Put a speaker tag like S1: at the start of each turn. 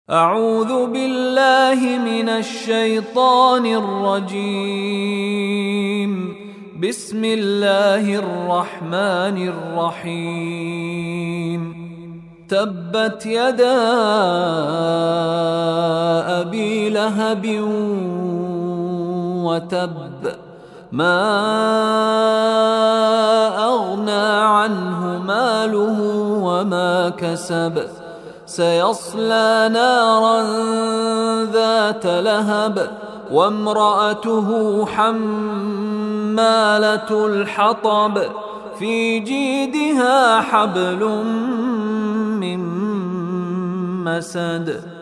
S1: أعوذ بالله من الشيطان الرجيم. بسم الله الرحمن الرحيم. تبت يدا أبي لهب وتب، ما أغنى عنه ماله وما كسب، سيصلى نارا ذات لهب وامرأته حمالة الحطب في جيدها حبل من مسد.